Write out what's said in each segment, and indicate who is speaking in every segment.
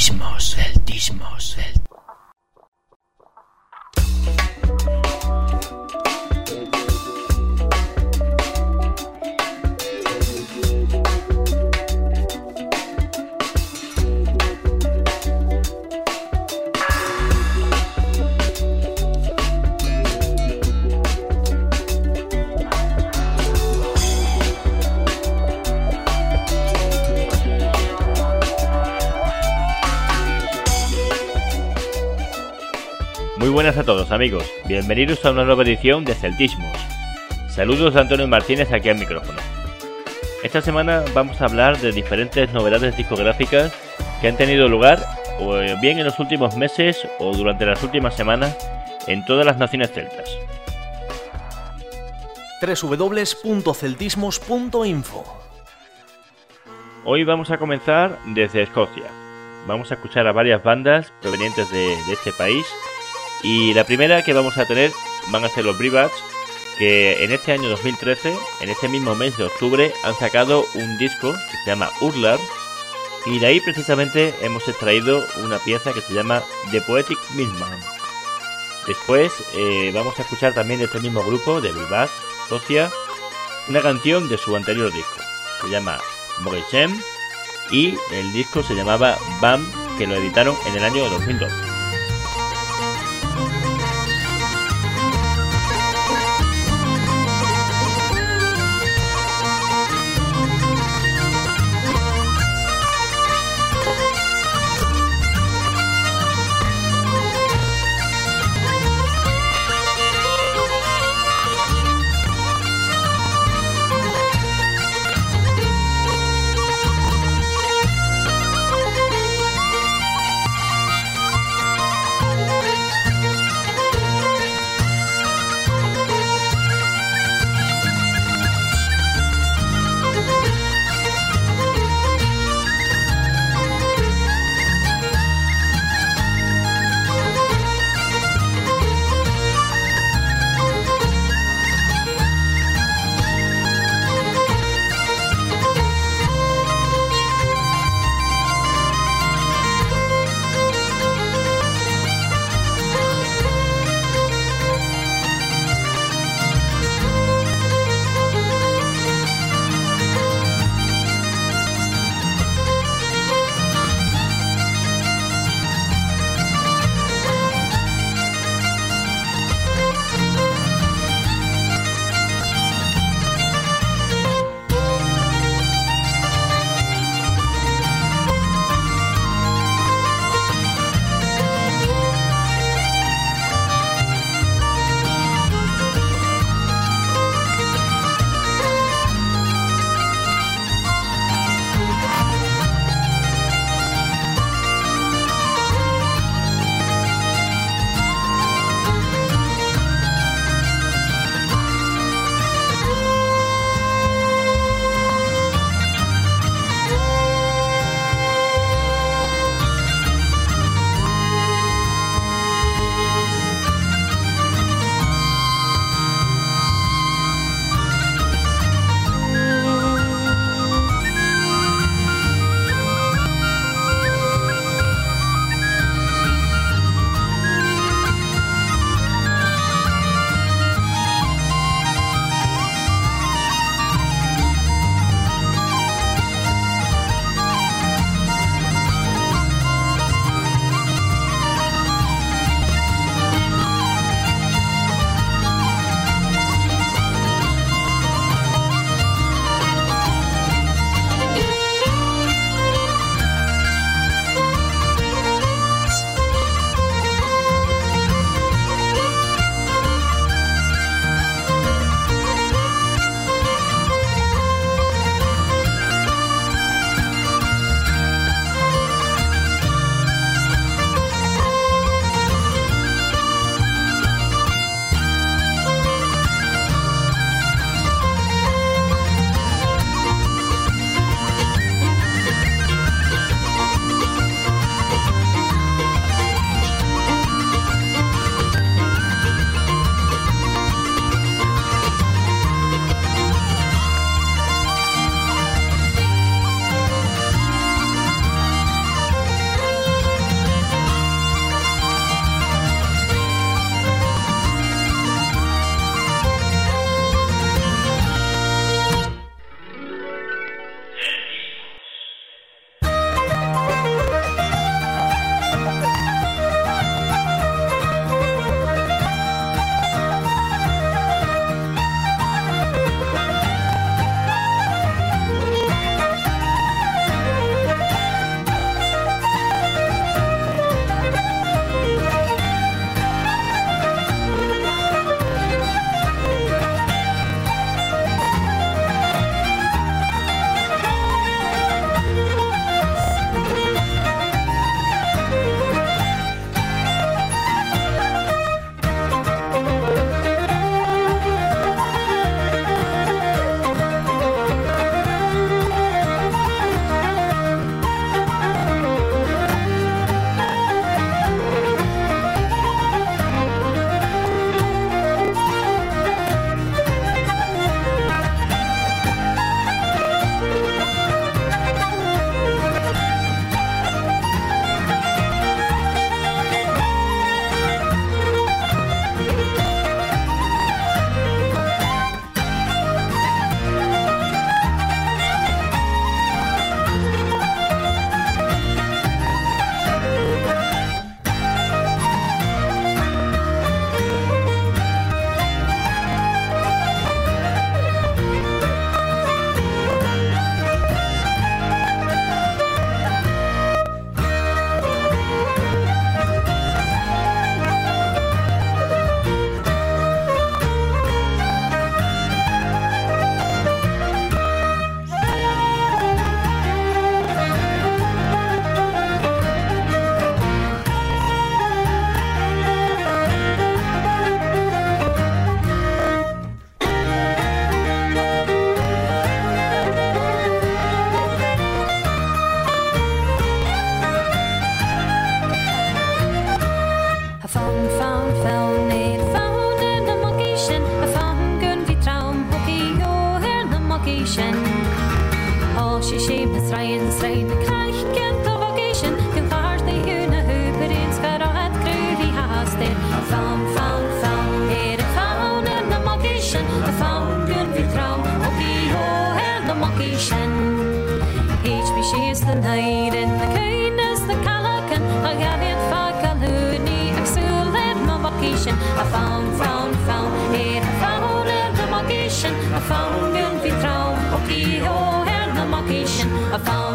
Speaker 1: Celtismos.
Speaker 2: Muy buenas a todos amigos, bienvenidos a una nueva edición de Celtismos. Saludos de Antonio Martínez aquí al micrófono. Esta semana vamos a hablar de diferentes novedades discográficas que han tenido lugar o bien en los últimos meses o durante las últimas semanas en todas las naciones celtas.
Speaker 3: www.celtismos.info.
Speaker 2: Hoy vamos a comenzar desde Escocia. Vamos a escuchar a varias bandas provenientes de este país. Y la primera que vamos a tener van a ser los Bribats, que en este año 2013, en este mismo mes de octubre, han sacado un disco que se llama Urlar, y de ahí precisamente hemos extraído una pieza que se llama The Poetic Milkman. Después vamos a escuchar también de este mismo grupo, de Bribats, Escocia, una canción de su anterior disco, se llama Mogeshem, y el disco se llamaba Bam, que lo editaron en el año 2012.
Speaker 1: found it, found in the monkey shin. I found gun vi traum, hooky yo here the monkey shin. Oh, she is Ryan Strain, the crack get the vocation. Can far the huna hooper in Scar at Crudy has it. I found it, I found in the monkey shin. I found gun vi traum, hooky yo here the monkey shin. She is the night in the cane is the calacan. I got it fagaluni, exulted my vocation. I found it, I found it, the vocation. I found in Vitraum, okay, oh, and the vocation. I found.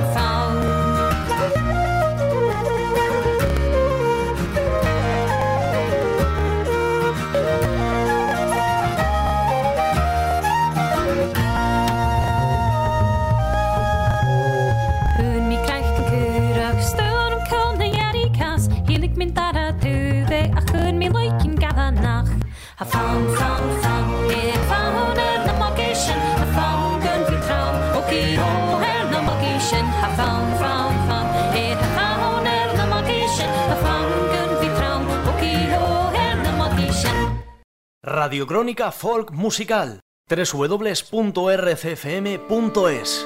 Speaker 1: I found it, found in the vocation. I found gun vi traum, okay, oh, and the vocation. I found it, I found in the vocation. I found gun vi traum, okay, oh, and the vocation.
Speaker 3: Radio Crónica Folk Musical, www.rcfm.es.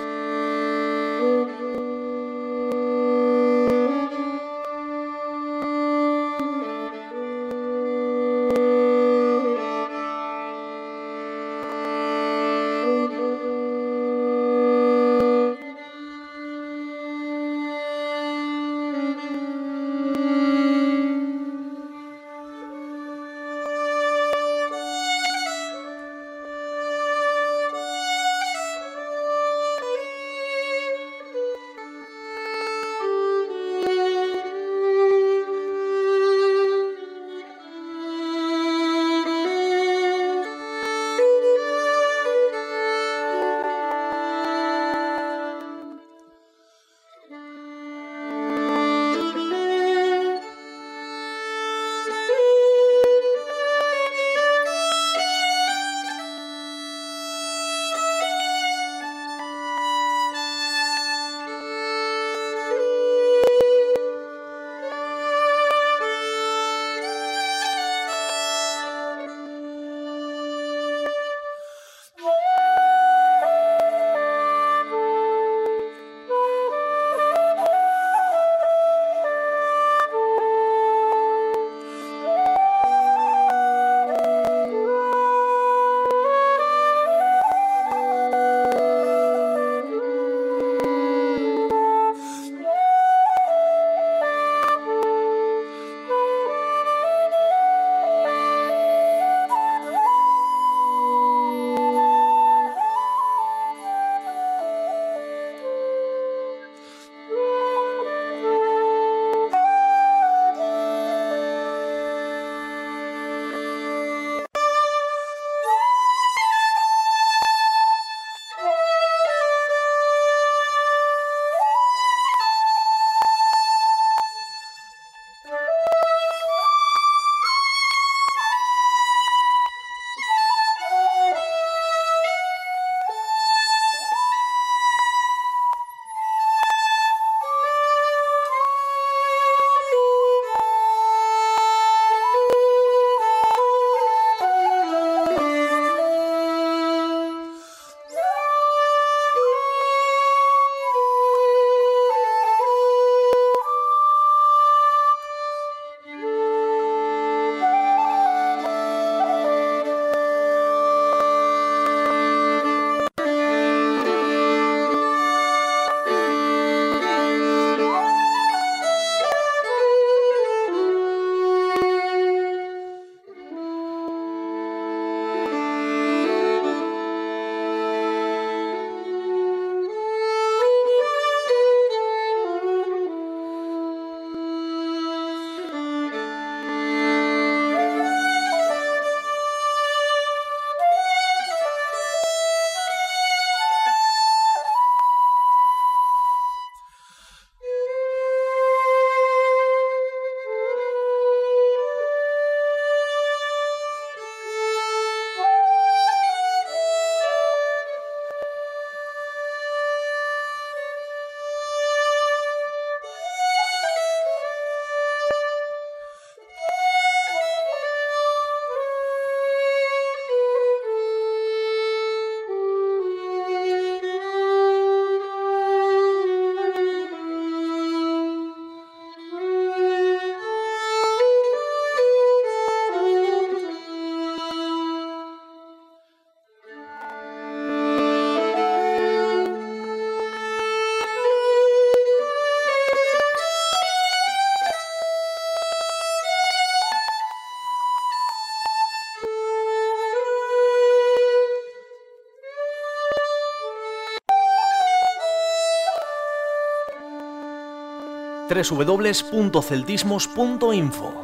Speaker 3: www.celtismos.info.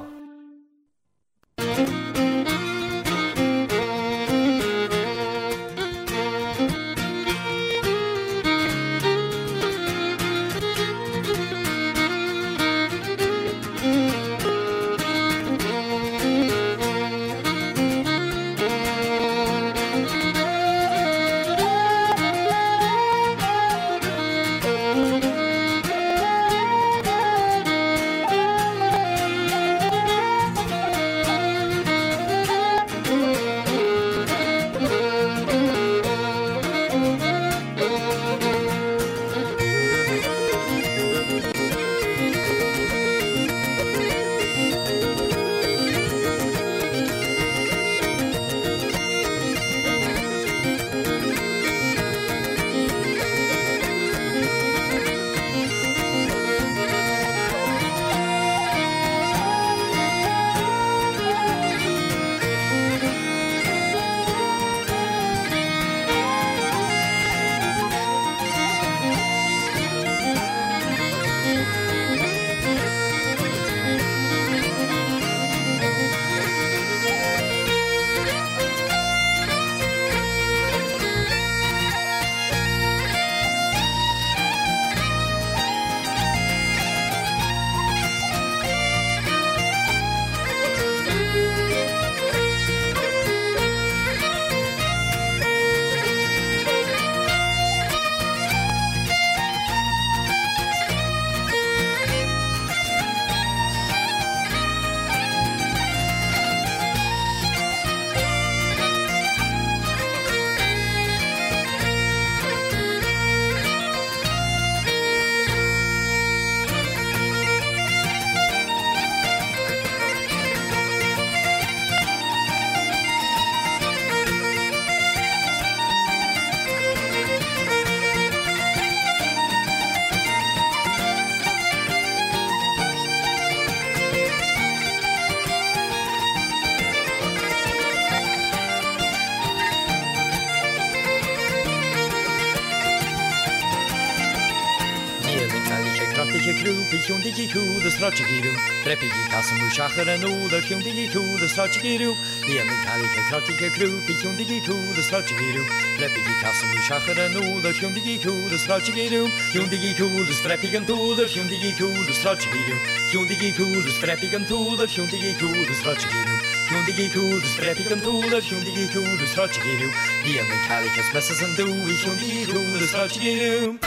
Speaker 4: Hyundai cool the strategy Trepigi Casam Shachar and all the Hyundai cool the strategy Yemen Kalika Kratika crew Hyundai cool the strategy Trepigi Casam Shachar and all the Hyundai cool the strategy Hyundai cool the Strepigan tool the Hyundai cool the strategy Hyundai cool the Strepigan tool the Hyundai cool the strategy Hyundai cool the Strepigan tool the Hyundai cool the strategy Yemen Kalika's messes and do Hyundai cool the strategy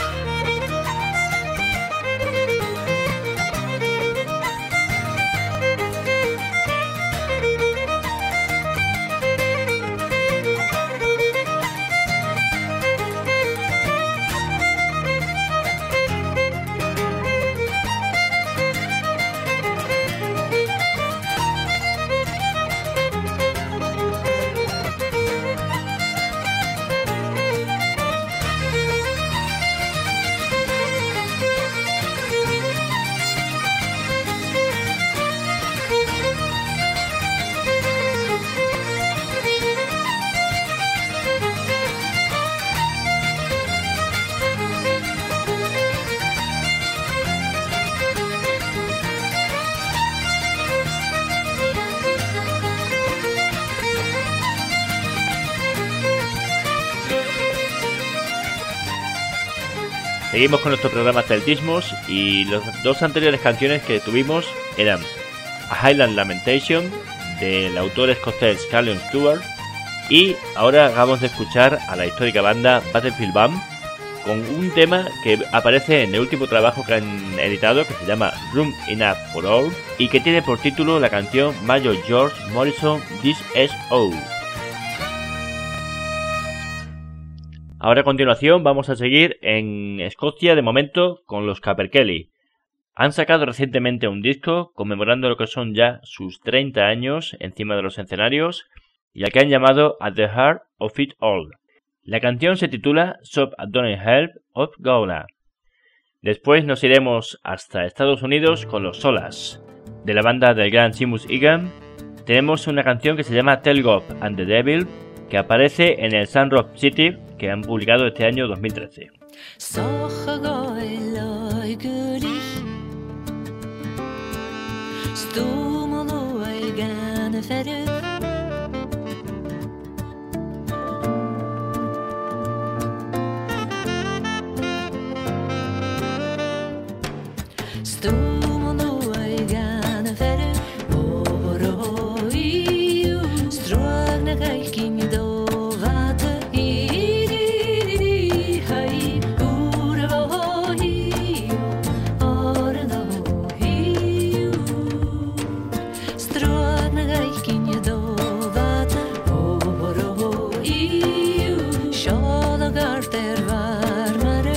Speaker 2: Seguimos con nuestro programa Celtismos y las dos anteriores canciones que tuvimos eran A Highland Lamentation del autor escocés Callum Stewart y ahora acabamos de escuchar a la histórica banda Battlefield Band con un tema que aparece en el último trabajo que han editado que se llama Room Enough for All y que tiene por título la canción Major George Morrison This S.O. Ahora a continuación vamos a seguir en Escocia de momento con los Caperkelly. Han sacado recientemente un disco conmemorando lo que son ya sus 30 años encima de los escenarios y al que han llamado At the Heart of It All. La canción se titula Shop at Don't Help of Gaula. Después nos iremos hasta Estados Unidos con los Solas. De la banda del gran Seamus Egan tenemos una canción que se llama Tell God and the Devil que aparece en el Sun Rock City que han publicado este año 2013.
Speaker 1: Stúmol I gana ferru Stúmol I gana ferru Oro iu Strogna gailkin do vata I hai Uro iu Orno iu Strogna gailkin do vata Oro iu Shala garter varmare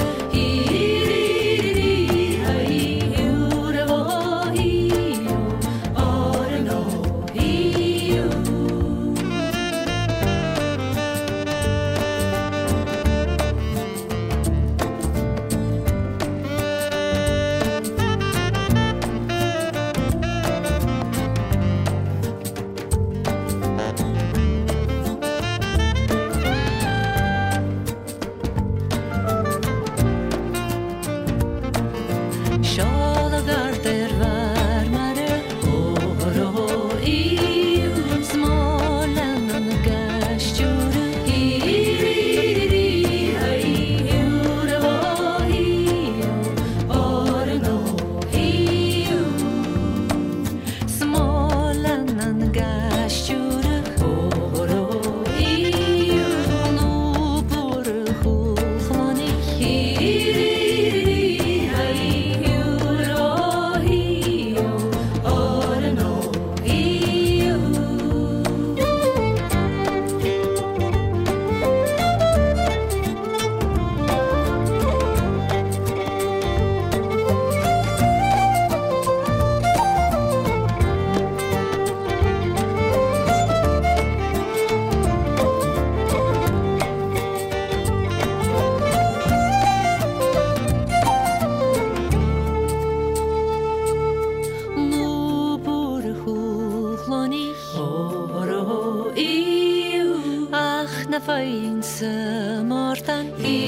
Speaker 1: na fain sa mortan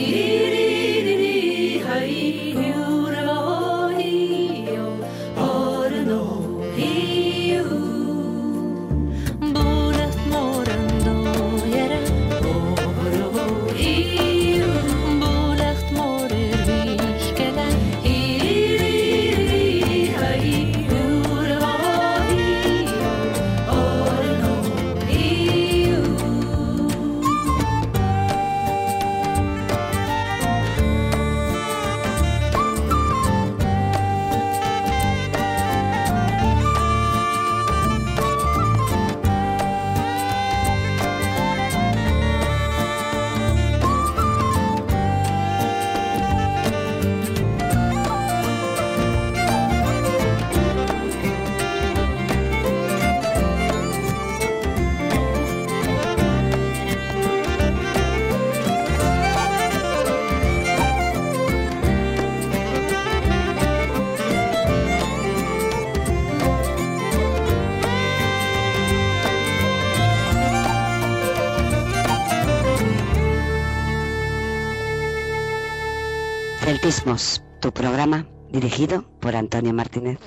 Speaker 1: Iri hai uro io orno io Bulet morando yere oro io Bulet morer vikele Iri hai uro io orno io
Speaker 5: Celtismos, tu programa dirigido por Antonio Martínez.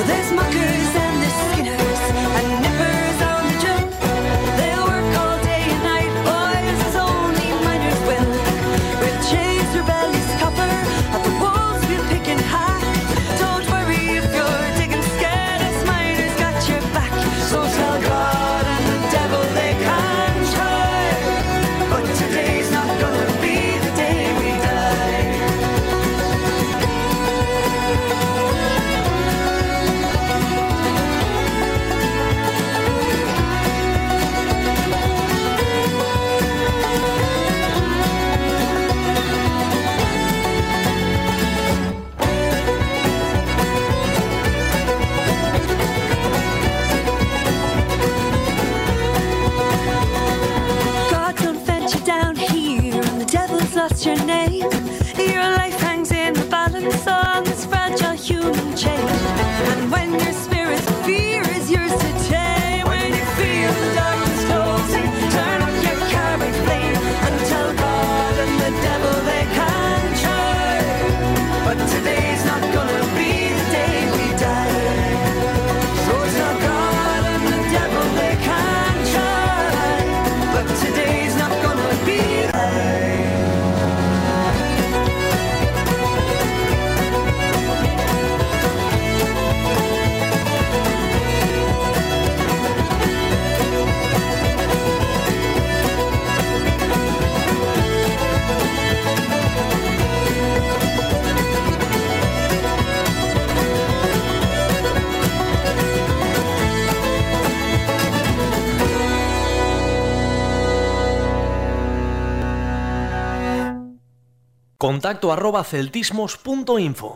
Speaker 6: There's muckers and there's skinners and nippers on the jump. They'll work all day and night, boys, as only miners will. With chains or bellies copper, at the walls we'll pick and hack. Don't worry if you're digging scared, us miners got your back. So tell God and the devil they can try, but today's not gonna be the day we die. God don't fetch you down here, and the devil's lost your name. Your life hangs in the balance on this fragile human chain. And when your spirit's fear is yours to tame, when you feel the darkness closing, turn up your carbide flame and tell God and the devil they can try, but today's not gonna be the day we die. So tell God and the devil they can try, but today's not gonna be the day.
Speaker 3: contacto@celtismos.info.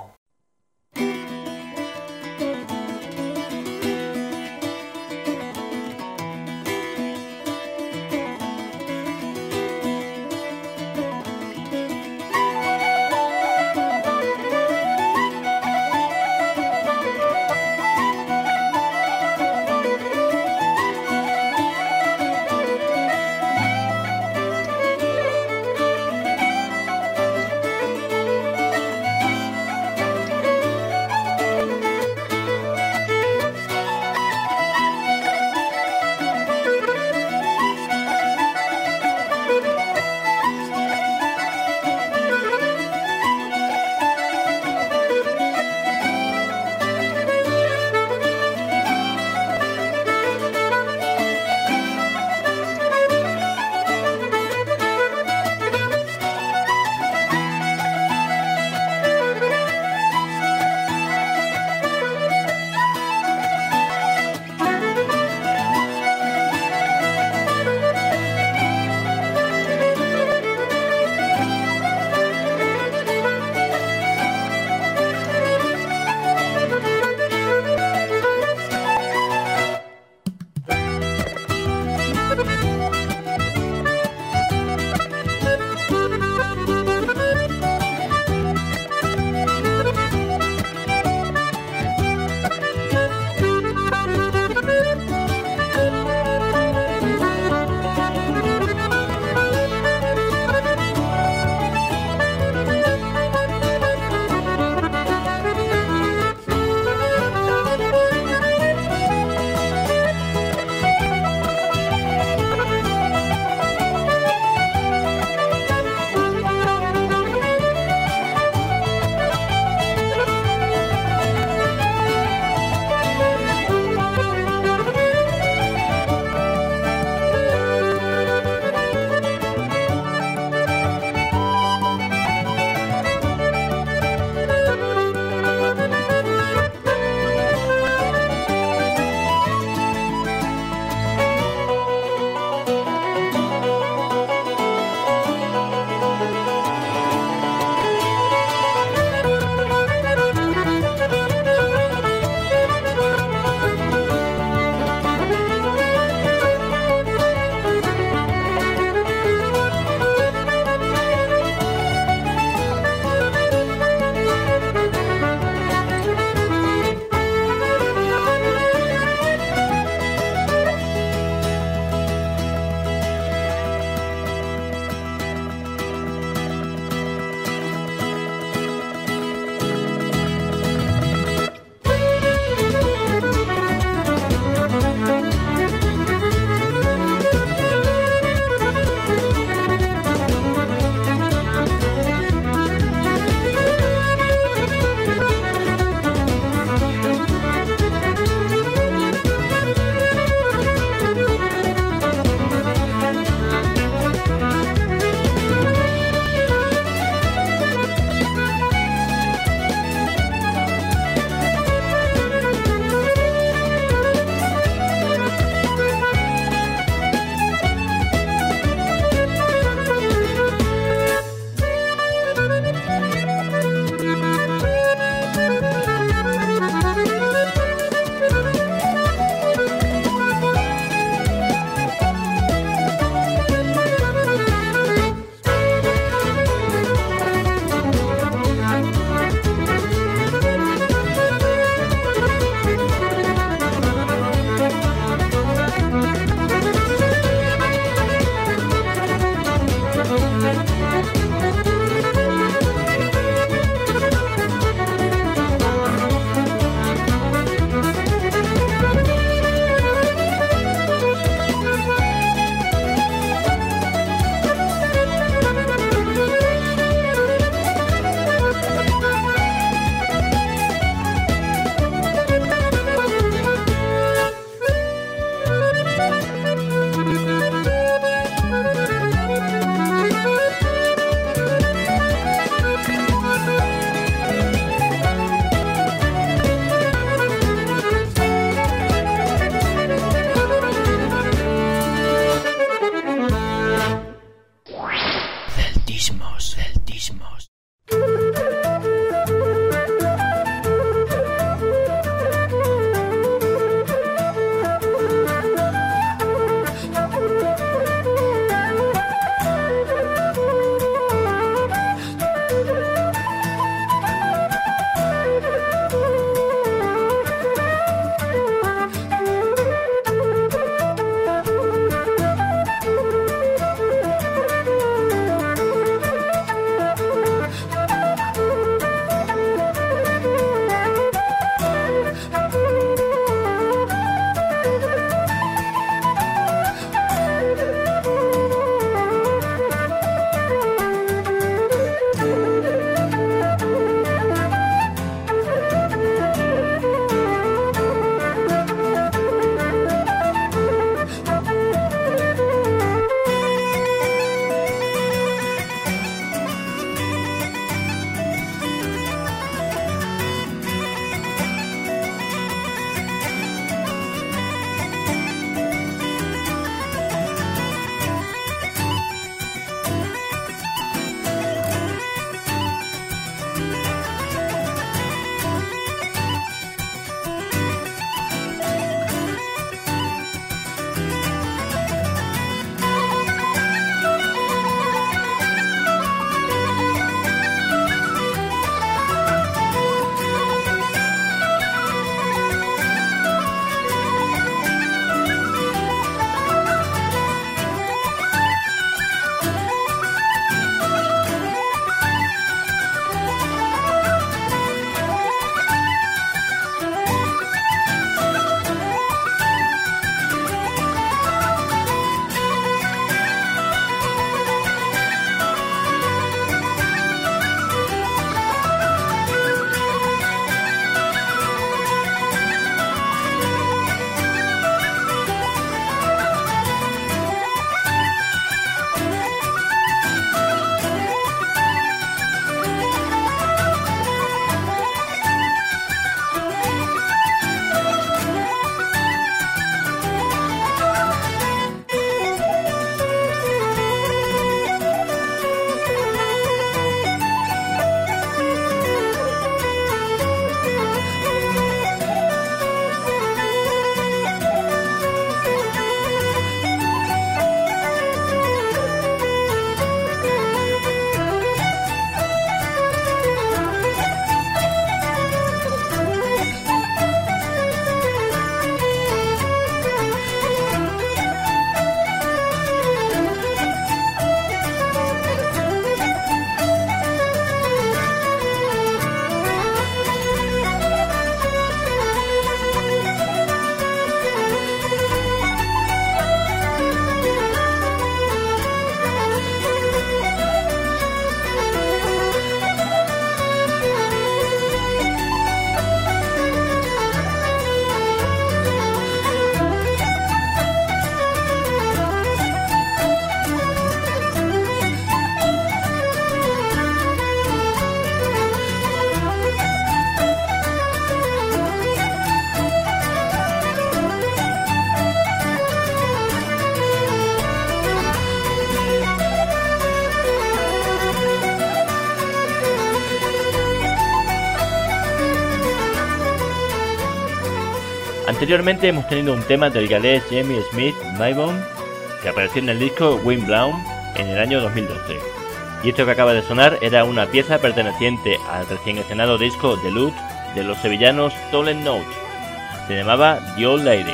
Speaker 2: Anteriormente hemos tenido un tema del galés Jamie Smith Maybon, que apareció en el disco Wind Blown en el año 2012. Y esto que acaba de sonar era una pieza perteneciente al recién estrenado disco Duluth de los sevillanos Stolen Note. Se llamaba The Old Lady.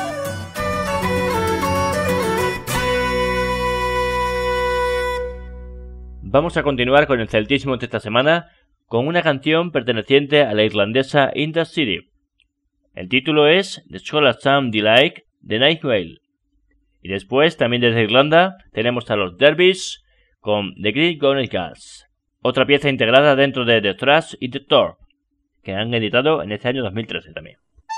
Speaker 2: Vamos a continuar con el celtismo de esta semana con una canción perteneciente a la irlandesa In the City. El título es The Scholar Sam Delight de Night Vale. Y después, también desde Irlanda, tenemos a los Dervish con The Great Gone Gas, otra pieza integrada dentro de The Thrush y The Torp, que han editado en este año 2013 también.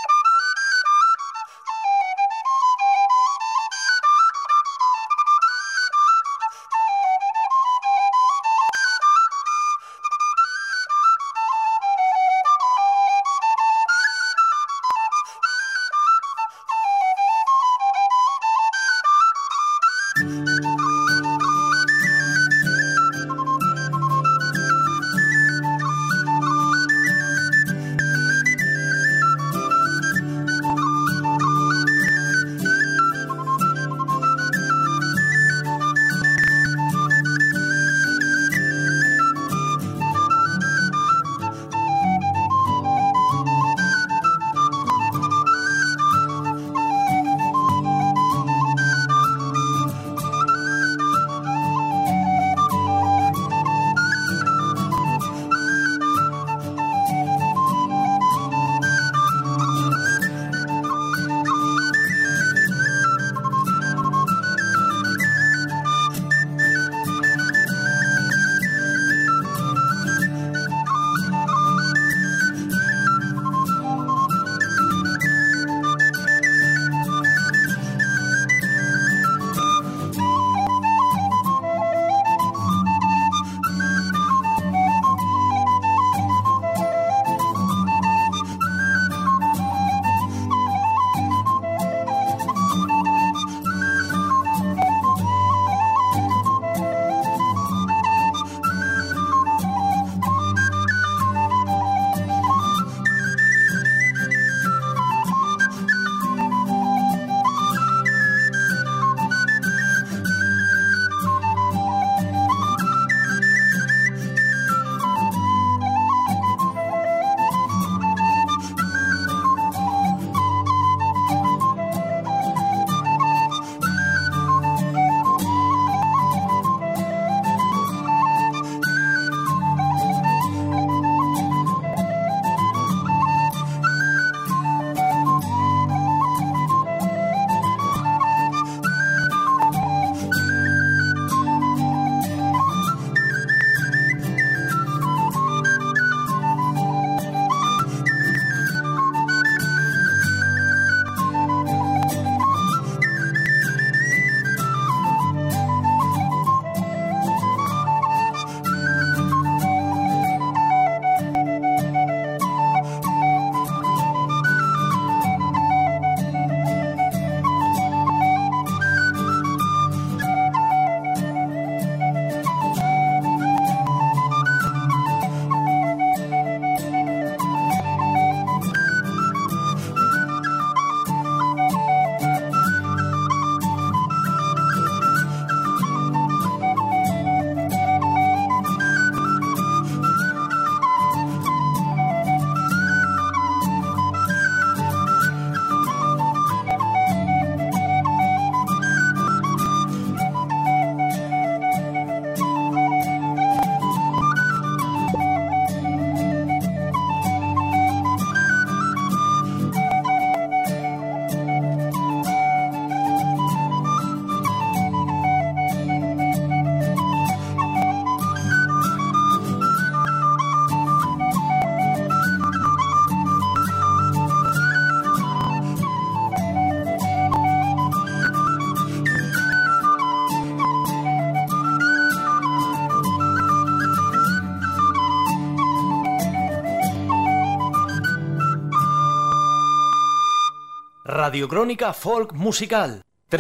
Speaker 3: Radiocrónica Folk Musical,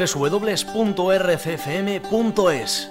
Speaker 3: www.rccm.es.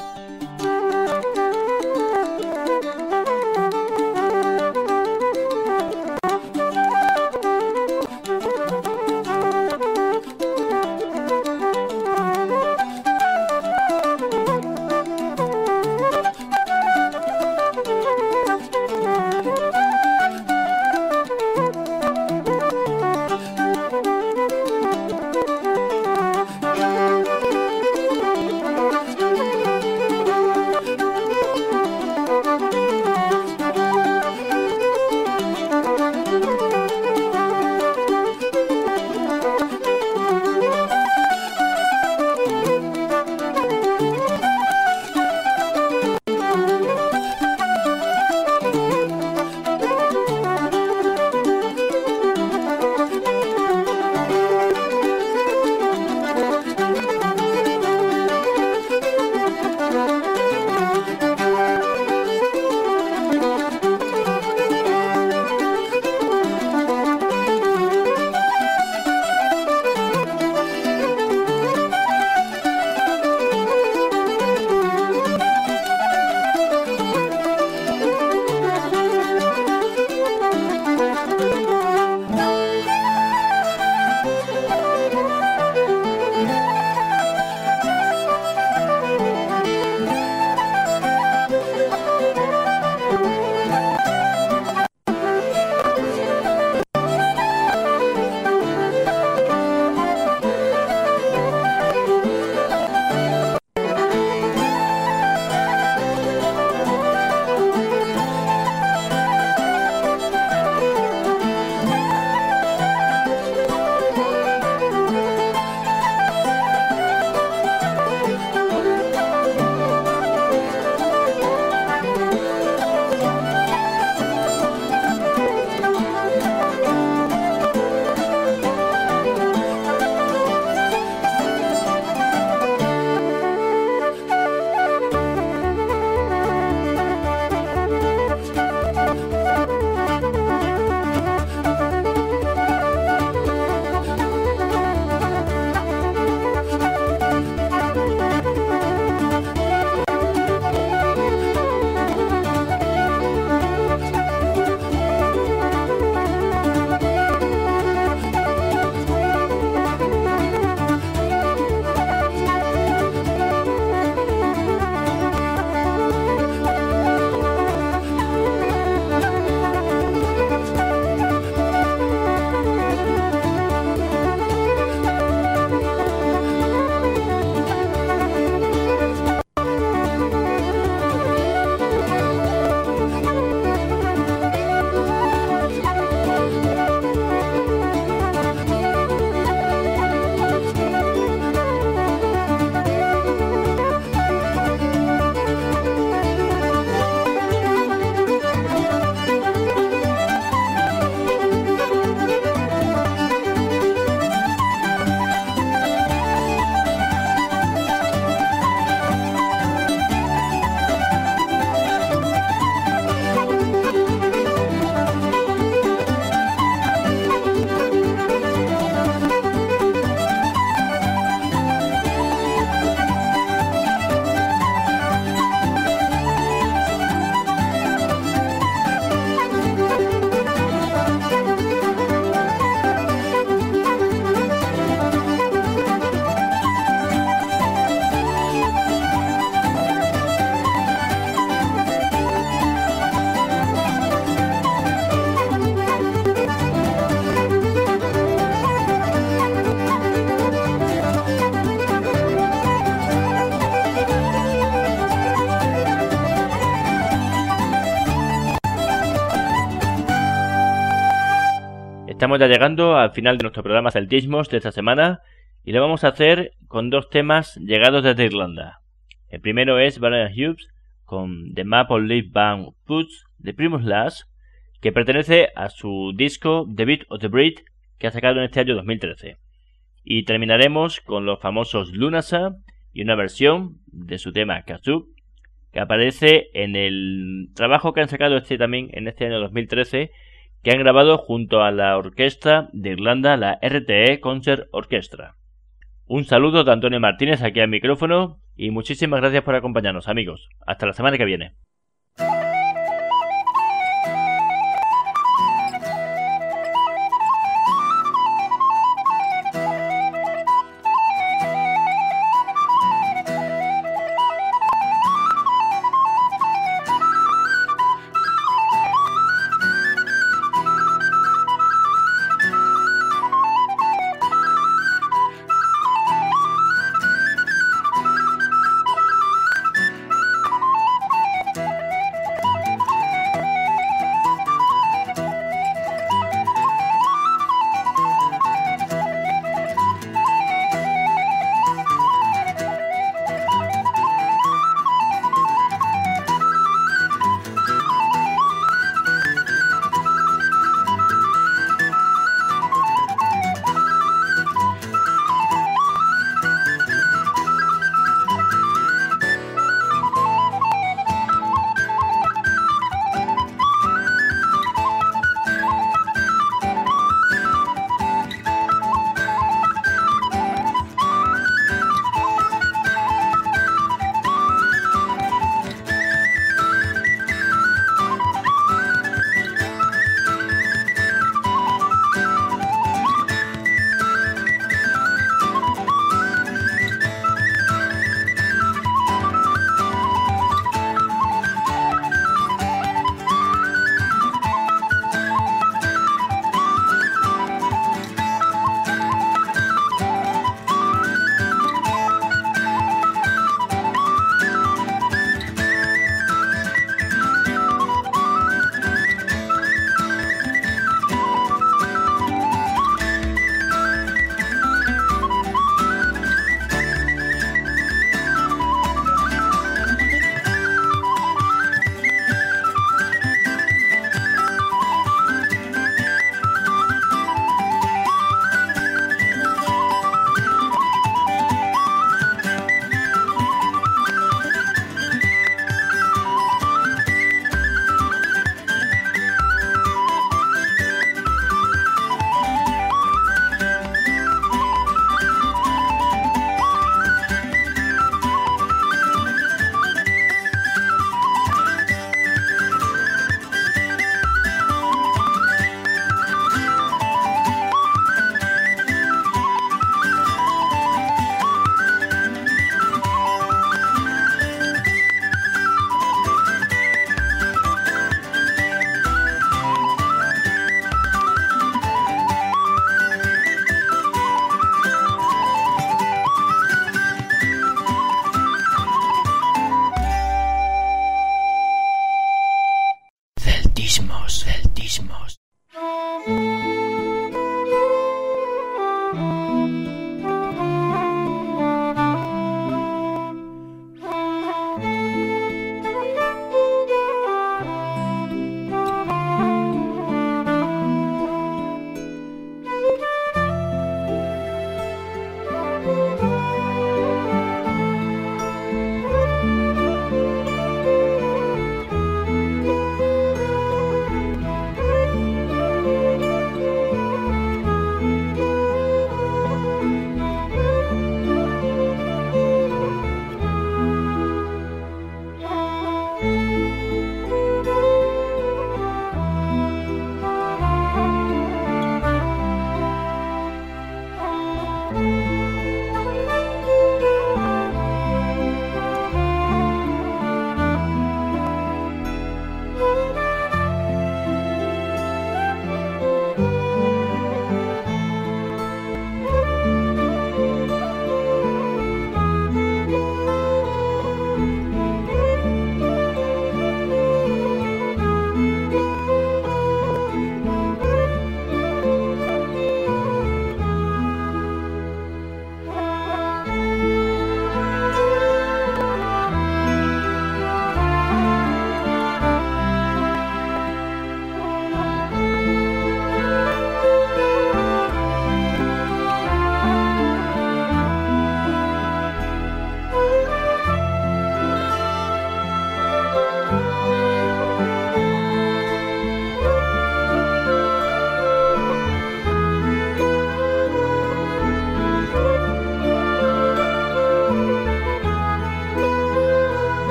Speaker 2: Estamos ya llegando al final de nuestro programa Celtismos de esta semana y lo vamos a hacer con 2 temas llegados desde Irlanda. El primero es Brian Hughes con The Maple Leaf Band Puts de Primus Last, que pertenece a su disco The Beat of the Breed, que ha sacado en este año 2013. Y terminaremos con los famosos Lunasa y una versión de su tema Kazoo, que aparece en el trabajo que han sacado también en este año 2013, que han grabado junto a la orquesta de Irlanda, la RTE Concert Orchestra. Un saludo de Antonio Martínez aquí al micrófono y muchísimas gracias por acompañarnos, amigos. Hasta la semana que viene.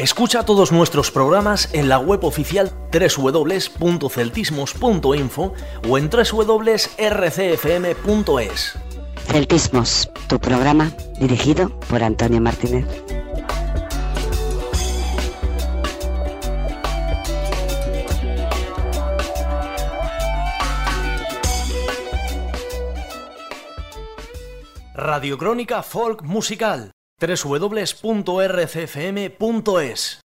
Speaker 3: Escucha todos nuestros programas en la web oficial www.celtismos.info o en www.rcfm.es.
Speaker 5: Celtismos, tu programa dirigido por Antonio Martínez.
Speaker 3: Radiocrónica Folk Musical, www.rcfm.es.